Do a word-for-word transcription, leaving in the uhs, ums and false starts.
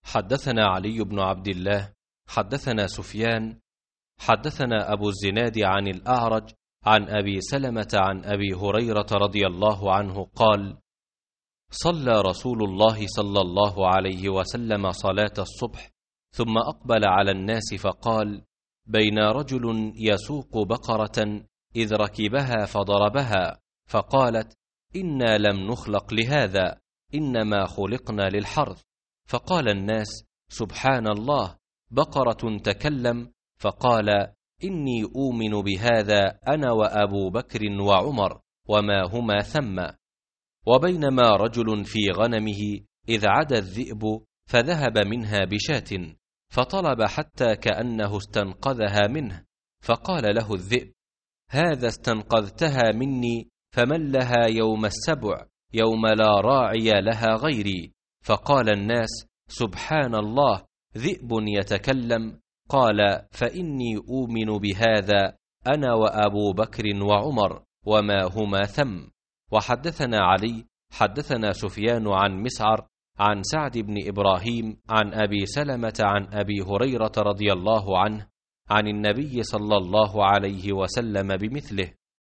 حدثنا علي بن عبد الله حدثنا سفيان حدثنا أبو الزناد عن الأعرج عن أبي سلمة عن أبي هريرة رضي الله عنه قال: صلى رسول الله صلى الله عليه وسلم صلاة الصبح ثم أقبل على الناس فقال: بين رجل يسوق بقرة إذ ركبها فضربها فقالت: إنا لم نخلق لهذا، إنما خلقنا للحرث. فقال الناس: سبحان الله، بقرة تكلم. فقال: إني أؤمن بهذا أنا وأبو بكر وعمر وما هما ثم. وبينما رجل في غنمه إذ عدا الذئب فذهب منها بشاة فطلب حتى كأنه استنقذها منه، فقال له الذئب: هذا استنقذتها مني، فمن لها يوم السبع يوم لا راعي لها غيري. فقال الناس: سبحان الله، ذئب يتكلم. قال: فإني أؤمن بهذا أنا وأبو بكر وعمر وما هما ثم. وحدثنا علي حدثنا سفيان عن مسعر عن سعد بن إبراهيم عن أبي سلمة عن أبي هريرة رضي الله عنه عن النبي صلى الله عليه وسلم بمثله.